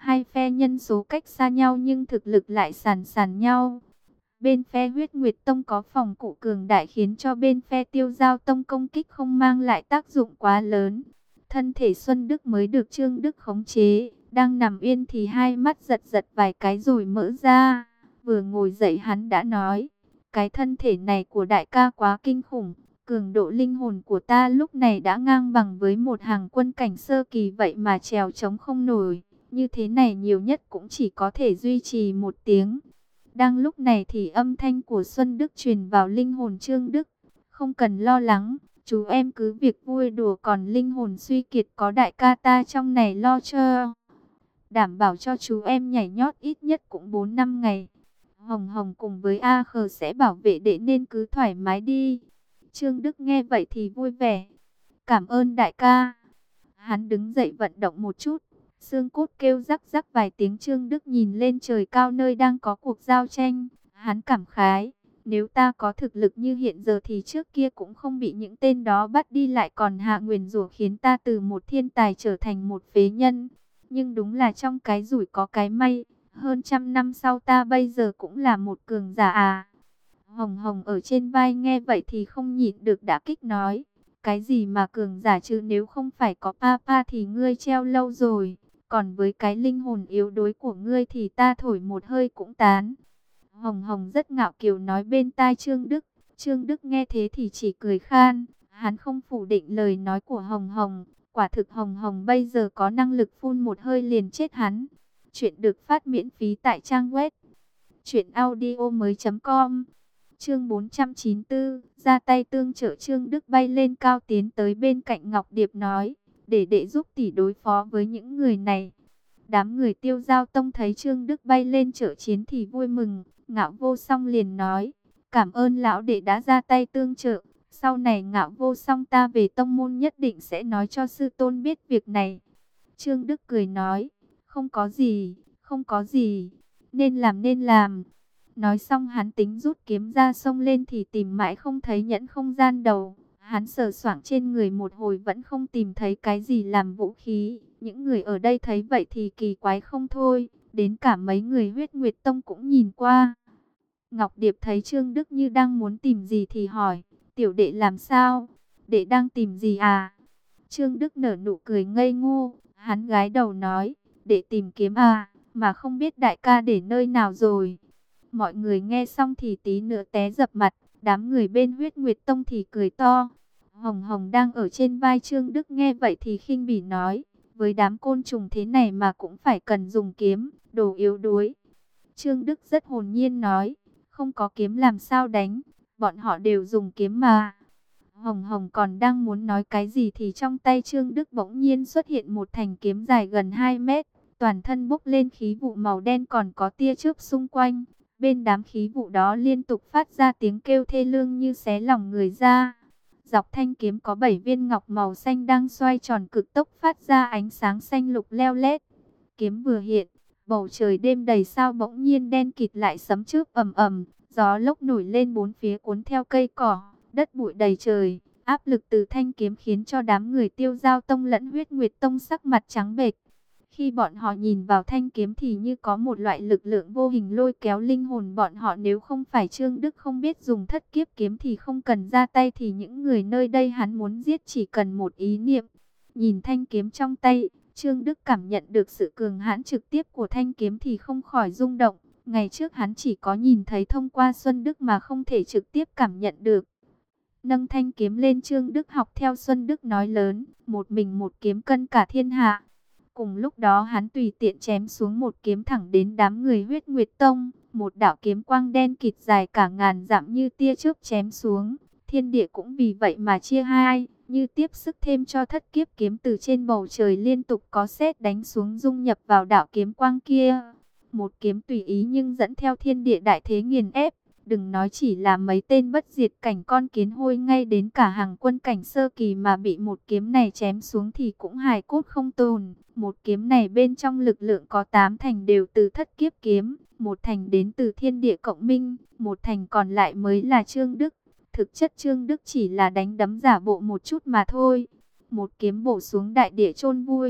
Hai phe nhân số cách xa nhau nhưng thực lực lại sàn sàn nhau. Bên phe Huyết Nguyệt Tông có phòng cụ cường đại khiến cho bên phe Tiêu Giao Tông công kích không mang lại tác dụng quá lớn. Thân thể Xuân Đức mới được Trương Đức khống chế, đang nằm yên thì hai mắt giật giật vài cái rồi mở ra. Vừa ngồi dậy hắn đã nói, cái thân thể này của đại ca quá kinh khủng, cường độ linh hồn của ta lúc này đã ngang bằng với một hàng quân cảnh sơ kỳ vậy mà trèo trống không nổi. Như thế này nhiều nhất cũng chỉ có thể duy trì một tiếng. Đang lúc này thì âm thanh của Xuân Đức truyền vào linh hồn Trương Đức. Không cần lo lắng, chú em cứ việc vui đùa, còn linh hồn suy kiệt có đại ca ta trong này lo cho. Đảm bảo cho chú em nhảy nhót ít nhất cũng bốn năm ngày. Hồng Hồng cùng với A Khờ sẽ bảo vệ đệ nên cứ thoải mái đi. Trương Đức nghe vậy thì vui vẻ. Cảm ơn đại ca. Hắn đứng dậy vận động một chút. Xương cốt kêu rắc rắc vài tiếng. Trương Đức nhìn lên trời cao nơi đang có cuộc giao tranh. Hắn cảm khái. Nếu ta có thực lực như hiện giờ thì trước kia cũng không bị những tên đó bắt đi, lại còn hạ nguyền rủa khiến ta từ một thiên tài trở thành một phế nhân. Nhưng đúng là trong cái rủi có cái may. Hơn trăm năm sau ta bây giờ cũng là một cường giả à. Hồng Hồng ở trên vai nghe vậy thì không nhịn được đã kích nói. Cái gì mà cường giả chứ, nếu không phải có Papa thì ngươi treo lâu rồi. Còn với cái linh hồn yếu đuối của ngươi thì ta thổi một hơi cũng tán. Hồng Hồng rất ngạo kiều nói bên tai Trương Đức. Trương Đức nghe thế thì chỉ cười khan. Hắn không phủ định lời nói của Hồng Hồng. Quả thực Hồng Hồng bây giờ có năng lực phun một hơi liền chết hắn. Chuyện được phát miễn phí tại trang web truyện audio mới chấm com. Chương bốn trăm chín mươi tư, ra tay tương trợ. Trương Đức bay lên cao tiến tới bên cạnh Ngọc Điệp nói, để đệ giúp tỷ đối phó với những người này. Đám người Tiêu Giao Tông thấy Trương Đức bay lên trợ chiến thì vui mừng. Ngạo Vô Song liền nói, cảm ơn lão đệ đã ra tay tương trợ. Sau này Ngạo Vô Song ta về tông môn nhất định sẽ nói cho sư tôn biết việc này. Trương Đức cười nói, không có gì, không có gì, nên làm nên làm. Nói xong hắn tính rút kiếm ra xông lên thì tìm mãi không thấy nhẫn không gian đầu. Hắn sờ soạng trên người một hồi vẫn không tìm thấy cái gì làm vũ khí. Những người ở đây thấy vậy thì kỳ quái không thôi. Đến cả mấy người Huyết Nguyệt Tông cũng nhìn qua. Ngọc Điệp thấy Trương Đức như đang muốn tìm gì thì hỏi, tiểu đệ làm sao? Đệ đang tìm gì à? Trương Đức nở nụ cười ngây ngô. Hắn gái đầu nói, đệ tìm kiếm à, mà không biết đại ca để nơi nào rồi. Mọi người nghe xong thì tí nữa té dập mặt, đám người bên Huyết Nguyệt Tông thì cười to. Hồng Hồng đang ở trên vai Trương Đức nghe vậy thì khinh bỉ nói, với đám côn trùng thế này mà cũng phải cần dùng kiếm, đồ yếu đuối. Trương Đức rất hồn nhiên nói, không có kiếm làm sao đánh, bọn họ đều dùng kiếm mà. Hồng Hồng còn đang muốn nói cái gì thì trong tay Trương Đức bỗng nhiên xuất hiện một thanh kiếm dài gần hai mét, toàn thân bốc lên khí vụ màu đen còn có tia chớp xung quanh. Bên đám khí vụ đó liên tục phát ra tiếng kêu thê lương như xé lòng người ra. Dọc thanh kiếm có bảy viên ngọc màu xanh đang xoay tròn cực tốc phát ra ánh sáng xanh lục leo lét. Kiếm vừa hiện, bầu trời đêm đầy sao bỗng nhiên đen kịt lại sấm chớp ầm ầm, gió lốc nổi lên bốn phía cuốn theo cây cỏ, đất bụi đầy trời. Áp lực từ thanh kiếm khiến cho đám người Tiêu Giao Tông lẫn Huyết Nguyệt Tông sắc mặt trắng bệch. Khi bọn họ nhìn vào thanh kiếm thì như có một loại lực lượng vô hình lôi kéo linh hồn bọn họ. Nếu không phải Trương Đức không biết dùng thất kiếp kiếm thì không cần ra tay, thì những người nơi đây hắn muốn giết chỉ cần một ý niệm. Nhìn thanh kiếm trong tay, Trương Đức cảm nhận được sự cường hãn trực tiếp của thanh kiếm thì không khỏi rung động. Ngày trước hắn chỉ có nhìn thấy thông qua Xuân Đức mà không thể trực tiếp cảm nhận được. Nâng thanh kiếm lên, Trương Đức học theo Xuân Đức nói lớn, một mình một kiếm cân cả thiên hạ. Cùng lúc đó hắn tùy tiện chém xuống một kiếm thẳng đến đám người Huyết Nguyệt Tông. Một đạo kiếm quang đen kịt dài cả ngàn dặm như tia chớp chém xuống. Thiên địa cũng vì vậy mà chia hai, như tiếp sức thêm cho thất kiếp kiếm. Từ trên bầu trời liên tục có sét đánh xuống dung nhập vào đạo kiếm quang kia. Một kiếm tùy ý nhưng dẫn theo thiên địa đại thế nghiền ép. Đừng nói chỉ là mấy tên bất diệt cảnh con kiến hôi, ngay đến cả hàng quân cảnh sơ kỳ mà bị một kiếm này chém xuống thì cũng hài cốt không tồn. Một kiếm này bên trong lực lượng có tám thành đều từ thất kiếp kiếm, một thành đến từ thiên địa cộng minh, một thành còn lại mới là Trương Đức. Thực chất Trương Đức chỉ là đánh đấm giả bộ một chút mà thôi. Một kiếm bổ xuống đại địa chôn vùi,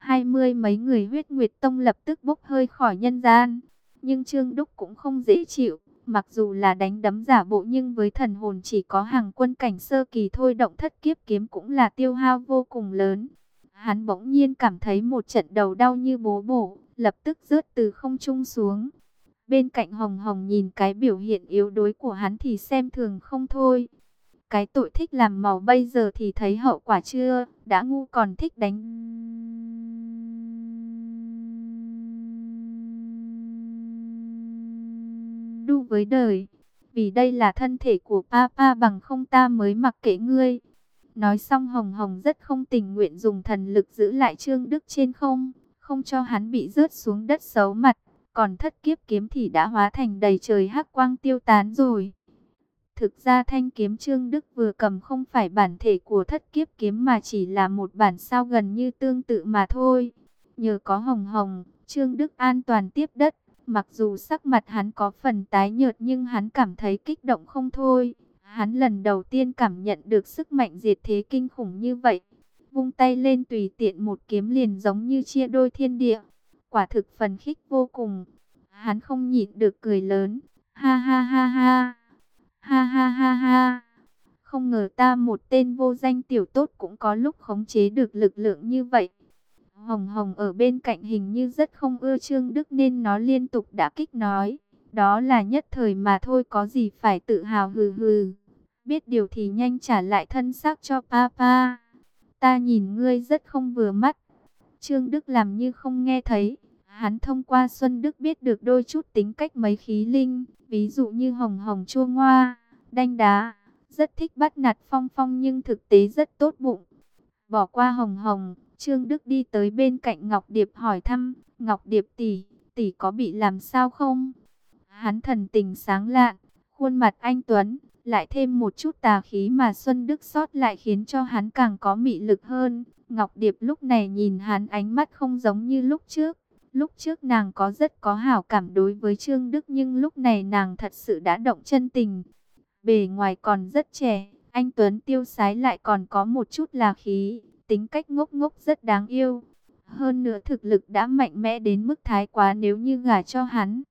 Hai mươi mấy người Huyết Nguyệt Tông lập tức bốc hơi khỏi nhân gian. Nhưng Trương Đúc cũng không dễ chịu. Mặc dù là đánh đấm giả bộ nhưng với thần hồn chỉ có hàng quân cảnh sơ kỳ thôi động thất kiếp kiếm cũng là tiêu hao vô cùng lớn. Hắn bỗng nhiên cảm thấy một trận đầu đau như búa bổ, lập tức rớt từ không trung xuống. Bên cạnh Hồng Hồng nhìn cái biểu hiện yếu đuối của hắn thì xem thường không thôi. Cái tội thích làm màu bây giờ thì thấy hậu quả chưa, đã ngu còn thích đánh. Đu với đời, vì đây là thân thể của Papa bằng không ta mới mặc kệ ngươi. Nói xong Hồng Hồng rất không tình nguyện dùng thần lực giữ lại Trương Đức trên không, không cho hắn bị rớt xuống đất xấu mặt. Còn thất kiếp kiếm thì đã hóa thành đầy trời hắc quang tiêu tán rồi. Thực ra thanh kiếm Trương Đức vừa cầm không phải bản thể của thất kiếp kiếm mà chỉ là một bản sao gần như tương tự mà thôi. Nhờ có Hồng Hồng, Trương Đức an toàn tiếp đất. Mặc dù sắc mặt hắn có phần tái nhợt nhưng hắn cảm thấy kích động không thôi. Hắn lần đầu tiên cảm nhận được sức mạnh diệt thế kinh khủng như vậy. Vung tay lên tùy tiện một kiếm liền giống như chia đôi thiên địa. Quả thực phấn khích vô cùng. Hắn không nhịn được cười lớn. Ha ha ha ha. Ha ha ha ha. Không ngờ ta một tên vô danh tiểu tốt cũng có lúc khống chế được lực lượng như vậy. Hồng Hồng ở bên cạnh hình như rất không ưa Trương Đức nên nó liên tục đả kích nói. Đó là nhất thời mà thôi, có gì phải tự hào, hừ hừ. Biết điều thì nhanh trả lại thân xác cho Papa. Ta nhìn ngươi rất không vừa mắt. Trương Đức làm như không nghe thấy. Hắn thông qua Xuân Đức biết được đôi chút tính cách mấy khí linh. Ví dụ như Hồng Hồng chua ngoa, đanh đá, rất thích bắt nạt Phong Phong nhưng thực tế rất tốt bụng. Bỏ qua Hồng Hồng, Trương Đức đi tới bên cạnh Ngọc Điệp hỏi thăm. Ngọc Điệp tỷ, tỷ có bị làm sao không? Hắn thần tình sáng lạn, khuôn mặt anh tuấn, lại thêm một chút tà khí mà Xuân Đức sót lại khiến cho hắn càng có mị lực hơn. Ngọc Điệp lúc này nhìn hắn ánh mắt không giống như lúc trước. Lúc trước nàng có rất có hảo cảm đối với Trương Đức nhưng lúc này nàng thật sự đã động chân tình. Bề ngoài còn rất trẻ, anh tuấn tiêu sái lại còn có một chút là khí, tính cách ngốc ngốc rất đáng yêu. Hơn nữa thực lực đã mạnh mẽ đến mức thái quá nếu như gả cho hắn.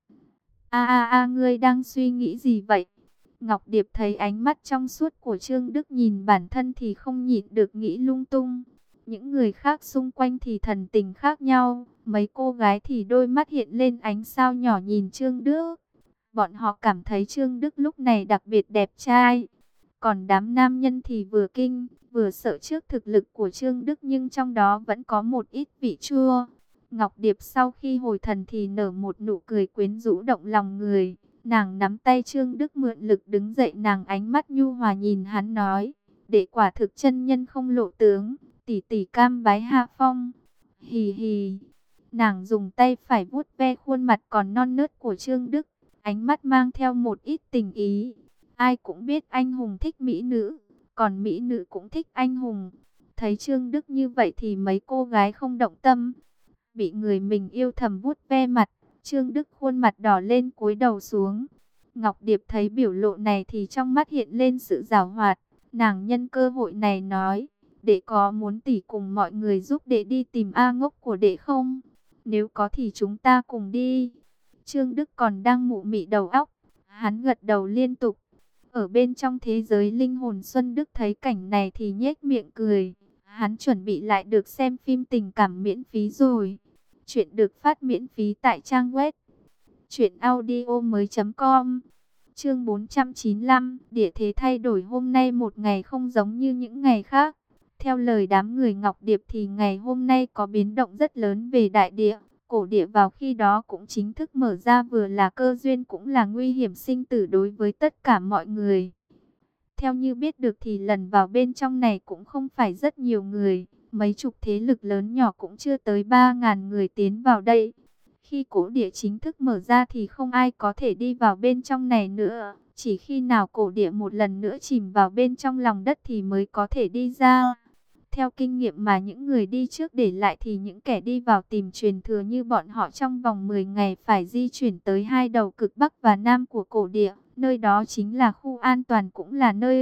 A a a, ngươi đang suy nghĩ gì vậy? Ngọc Điệp thấy ánh mắt trong suốt của Trương Đức nhìn bản thân thì không nhịn được nghĩ lung tung. Những người khác xung quanh thì thần tình khác nhau. Mấy cô gái thì đôi mắt hiện lên ánh sao nhỏ nhìn Trương Đức. Bọn họ cảm thấy Trương Đức lúc này đặc biệt đẹp trai. Còn đám nam nhân thì vừa kinh, vừa sợ trước thực lực của Trương Đức nhưng trong đó vẫn có một ít vị chua. Ngọc Điệp sau khi hồi thần thì nở một nụ cười quyến rũ động lòng người. Nàng nắm tay Trương Đức mượn lực đứng dậy, nàng ánh mắt nhu hòa nhìn hắn nói. Để quả thực chân nhân không lộ tướng, tỷ tỷ cam bái hạ phong. Hì hì. Nàng dùng tay phải vuốt ve khuôn mặt còn non nớt của Trương Đức. Ánh mắt mang theo một ít tình ý. Ai cũng biết anh hùng thích mỹ nữ, còn mỹ nữ cũng thích anh hùng. Thấy Trương Đức như vậy thì mấy cô gái không động tâm. Bị người mình yêu thầm vuốt ve mặt, Trương Đức khuôn mặt đỏ lên cúi đầu xuống. Ngọc Điệp thấy biểu lộ này thì trong mắt hiện lên sự giảo hoạt. Nàng nhân cơ hội này nói, đệ có muốn tỷ cùng mọi người giúp đệ đi tìm A Ngốc của đệ không? Nếu có thì chúng ta cùng đi. Trương Đức còn đang mụ mị đầu óc, hắn gật đầu liên tục. Ở bên trong thế giới linh hồn, Xuân Đức thấy cảnh này thì nhếch miệng cười. Hắn chuẩn bị lại được xem phim tình cảm miễn phí rồi. Chuyện được phát miễn phí tại trang web truyện audio mới chấm com. Chương bốn trăm chín mươi lăm, địa thế thay đổi, hôm nay một ngày không giống như những ngày khác. Theo lời đám người Ngọc Điệp thì ngày hôm nay có biến động rất lớn về đại địa. Cổ địa vào khi đó cũng chính thức mở ra, vừa là cơ duyên cũng là nguy hiểm sinh tử đối với tất cả mọi người. Theo như biết được thì lần vào bên trong này cũng không phải rất nhiều người. Mấy chục thế lực lớn nhỏ cũng chưa tới ba ngàn người tiến vào đây. Khi cổ địa chính thức mở ra thì không ai có thể đi vào bên trong này nữa. Chỉ khi nào cổ địa một lần nữa chìm vào bên trong lòng đất thì mới có thể đi ra. Theo kinh nghiệm mà những người đi trước để lại thì những kẻ đi vào tìm truyền thừa như bọn họ trong vòng mười ngày phải di chuyển tới hai đầu cực Bắc và Nam của cổ địa. Nơi đó chính là khu an toàn, cũng là nơi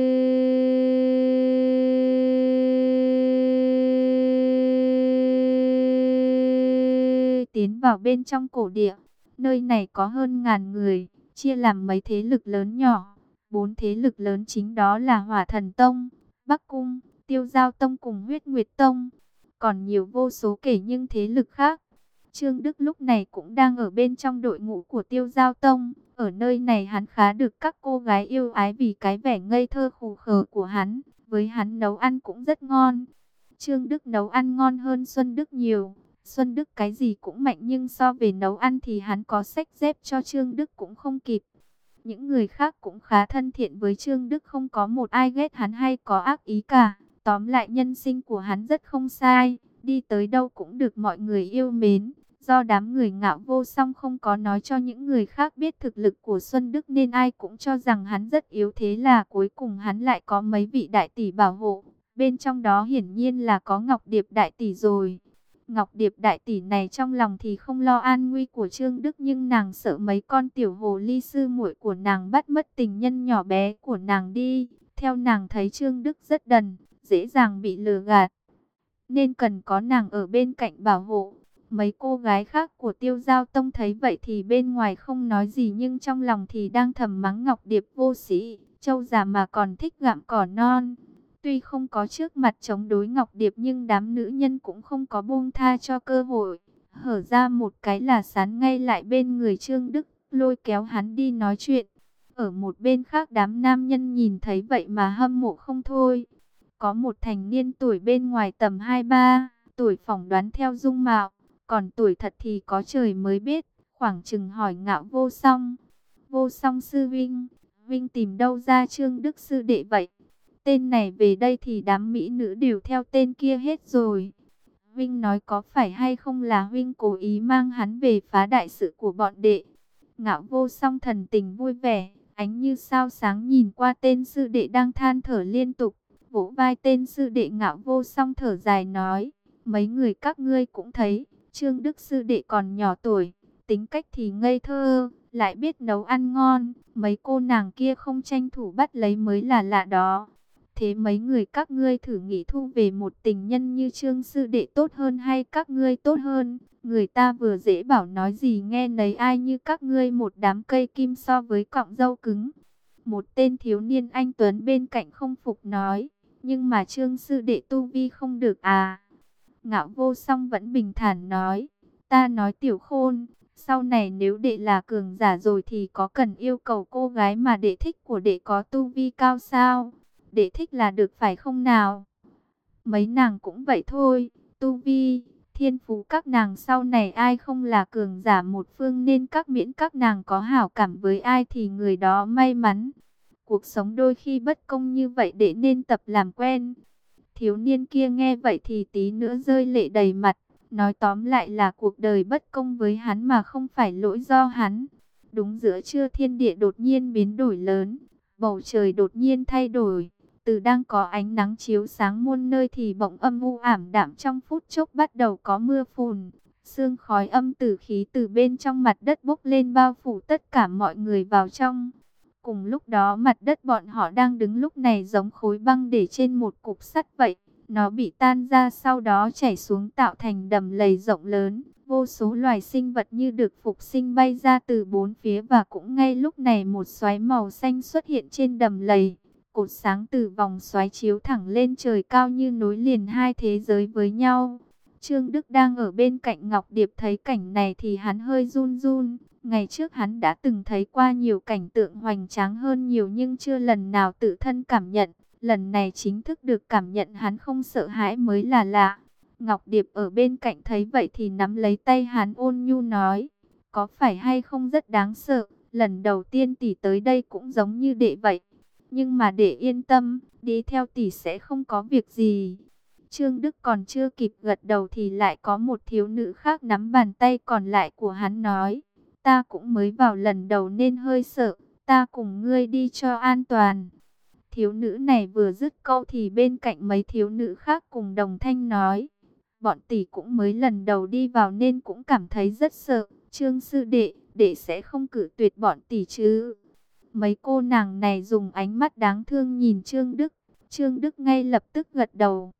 tiến vào bên trong cổ địa. Nơi này có hơn ngàn người, chia làm mấy thế lực lớn nhỏ. Bốn thế lực lớn chính đó là Hỏa Thần Tông, Bắc Cung, Tiêu Giao Tông cùng Huyết Nguyệt Tông. Còn nhiều vô số kể những thế lực khác. Trương Đức lúc này cũng đang ở bên trong đội ngũ của Tiêu Giao Tông. Ở nơi này hắn khá được các cô gái yêu ái vì cái vẻ ngây thơ khù khờ của hắn. Với hắn nấu ăn cũng rất ngon. Trương Đức nấu ăn ngon hơn Xuân Đức nhiều. Xuân Đức cái gì cũng mạnh nhưng so về nấu ăn thì hắn có xách dép cho Trương Đức cũng không kịp. Những người khác cũng khá thân thiện với Trương Đức, không có một ai ghét hắn hay có ác ý cả. Tóm lại nhân sinh của hắn rất không sai, đi tới đâu cũng được mọi người yêu mến. Do đám người Ngạo Vô Song không có nói cho những người khác biết thực lực của Xuân Đức nên ai cũng cho rằng hắn rất yếu, thế là cuối cùng hắn lại có mấy vị đại tỷ bảo hộ. Bên trong đó hiển nhiên là có Ngọc Điệp đại tỷ rồi. Ngọc Điệp đại tỷ này trong lòng thì không lo an nguy của Trương Đức, nhưng nàng sợ mấy con tiểu hồ ly sư muội của nàng bắt mất tình nhân nhỏ bé của nàng đi. Theo nàng thấy Trương Đức rất đần, dễ dàng bị lừa gạt, nên cần có nàng ở bên cạnh bảo hộ. Mấy cô gái khác của Tiêu Giao Tông thấy vậy thì bên ngoài không nói gì, nhưng trong lòng thì đang thầm mắng Ngọc Điệp vô sĩ, trâu già mà còn thích gặm cỏ non. Tuy không có trước mặt chống đối Ngọc Điệp nhưng đám nữ nhân cũng không có buông tha cho cơ hội. Hở ra một cái là sán ngay lại bên người Trương Đức, lôi kéo hắn đi nói chuyện. Ở một bên khác đám nam nhân nhìn thấy vậy mà hâm mộ không thôi. Có một thành niên tuổi bên ngoài tầm hai ba, tuổi phỏng đoán theo dung mạo, còn tuổi thật thì có trời mới biết, khoảng chừng hỏi Ngạo Vô Song. Vô Song sư vinh, vinh tìm đâu ra Trương Đức sư đệ vậy? Tên này về đây thì đám mỹ nữ đều theo tên kia hết rồi. Vinh nói có phải hay không là Vinh cố ý mang hắn về phá đại sự của bọn đệ? Ngạo Vô Song thần tình vui vẻ, ánh như sao sáng nhìn qua tên sư đệ đang than thở liên tục. Vỗ vai tên sư đệ Ngạo Vô Song thở dài nói, mấy người các ngươi cũng thấy, Trương Đức sư đệ còn nhỏ tuổi, tính cách thì ngây thơ, lại biết nấu ăn ngon, mấy cô nàng kia không tranh thủ bắt lấy mới là lạ đó. Thế mấy người các ngươi thử nghĩ thu về một tình nhân như Trương sư đệ tốt hơn hay các ngươi tốt hơn? Người ta vừa dễ bảo nói gì nghe nấy, ai như các ngươi một đám cây kim so với cọng rau cứng. Một tên thiếu niên anh tuấn bên cạnh không phục nói, nhưng mà Trương sư đệ tu vi không được à? Ngạo Vô Song vẫn bình thản nói, ta nói Tiểu Khôn, sau này nếu đệ là cường giả rồi thì có cần yêu cầu cô gái mà đệ thích của đệ có tu vi cao sao? Đệ thích là được phải không nào? Mấy nàng cũng vậy thôi, tu vi, thiên phú các nàng sau này ai không là cường giả một phương, nên các miễn các nàng có hảo cảm với ai thì người đó may mắn. Cuộc sống đôi khi bất công như vậy, đệ nên tập làm quen. Thiếu niên kia nghe vậy thì tí nữa rơi lệ đầy mặt, nói tóm lại là cuộc đời bất công với hắn mà không phải lỗi do hắn. Đúng giữa trưa thiên địa đột nhiên biến đổi lớn, bầu trời đột nhiên thay đổi. Từ đang có ánh nắng chiếu sáng muôn nơi thì bỗng âm u ảm đạm, trong phút chốc bắt đầu có mưa phùn. Sương khói âm tử khí từ bên trong mặt đất bốc lên bao phủ tất cả mọi người vào trong. Cùng lúc đó mặt đất bọn họ đang đứng lúc này giống khối băng để trên một cục sắt vậy. Nó bị tan ra sau đó chảy xuống tạo thành đầm lầy rộng lớn. Vô số loài sinh vật như được phục sinh bay ra từ bốn phía, và cũng ngay lúc này một xoáy màu xanh xuất hiện trên đầm lầy. Cột sáng từ vòng xoáy chiếu thẳng lên trời cao như nối liền hai thế giới với nhau. Trương Đức đang ở bên cạnh Ngọc Điệp thấy cảnh này thì hắn hơi run run. Ngày trước hắn đã từng thấy qua nhiều cảnh tượng hoành tráng hơn nhiều nhưng chưa lần nào tự thân cảm nhận. Lần này chính thức được cảm nhận hắn không sợ hãi mới là lạ. Ngọc Điệp ở bên cạnh thấy vậy thì nắm lấy tay hắn ôn nhu nói, có phải hay không rất đáng sợ, lần đầu tiên tỷ tới đây cũng giống như đệ vậy. Nhưng mà để yên tâm, đi theo tỷ sẽ không có việc gì. Trương Đức còn chưa kịp gật đầu thì lại có một thiếu nữ khác nắm bàn tay còn lại của hắn nói, ta cũng mới vào lần đầu nên hơi sợ, ta cùng ngươi đi cho an toàn. Thiếu nữ này vừa dứt câu thì bên cạnh mấy thiếu nữ khác cùng đồng thanh nói, bọn tỷ cũng mới lần đầu đi vào nên cũng cảm thấy rất sợ. Trương sư đệ, đệ sẽ không cự tuyệt bọn tỷ chứ? Mấy cô nàng này dùng ánh mắt đáng thương nhìn Trương Đức. Trương Đức ngay lập tức gật đầu.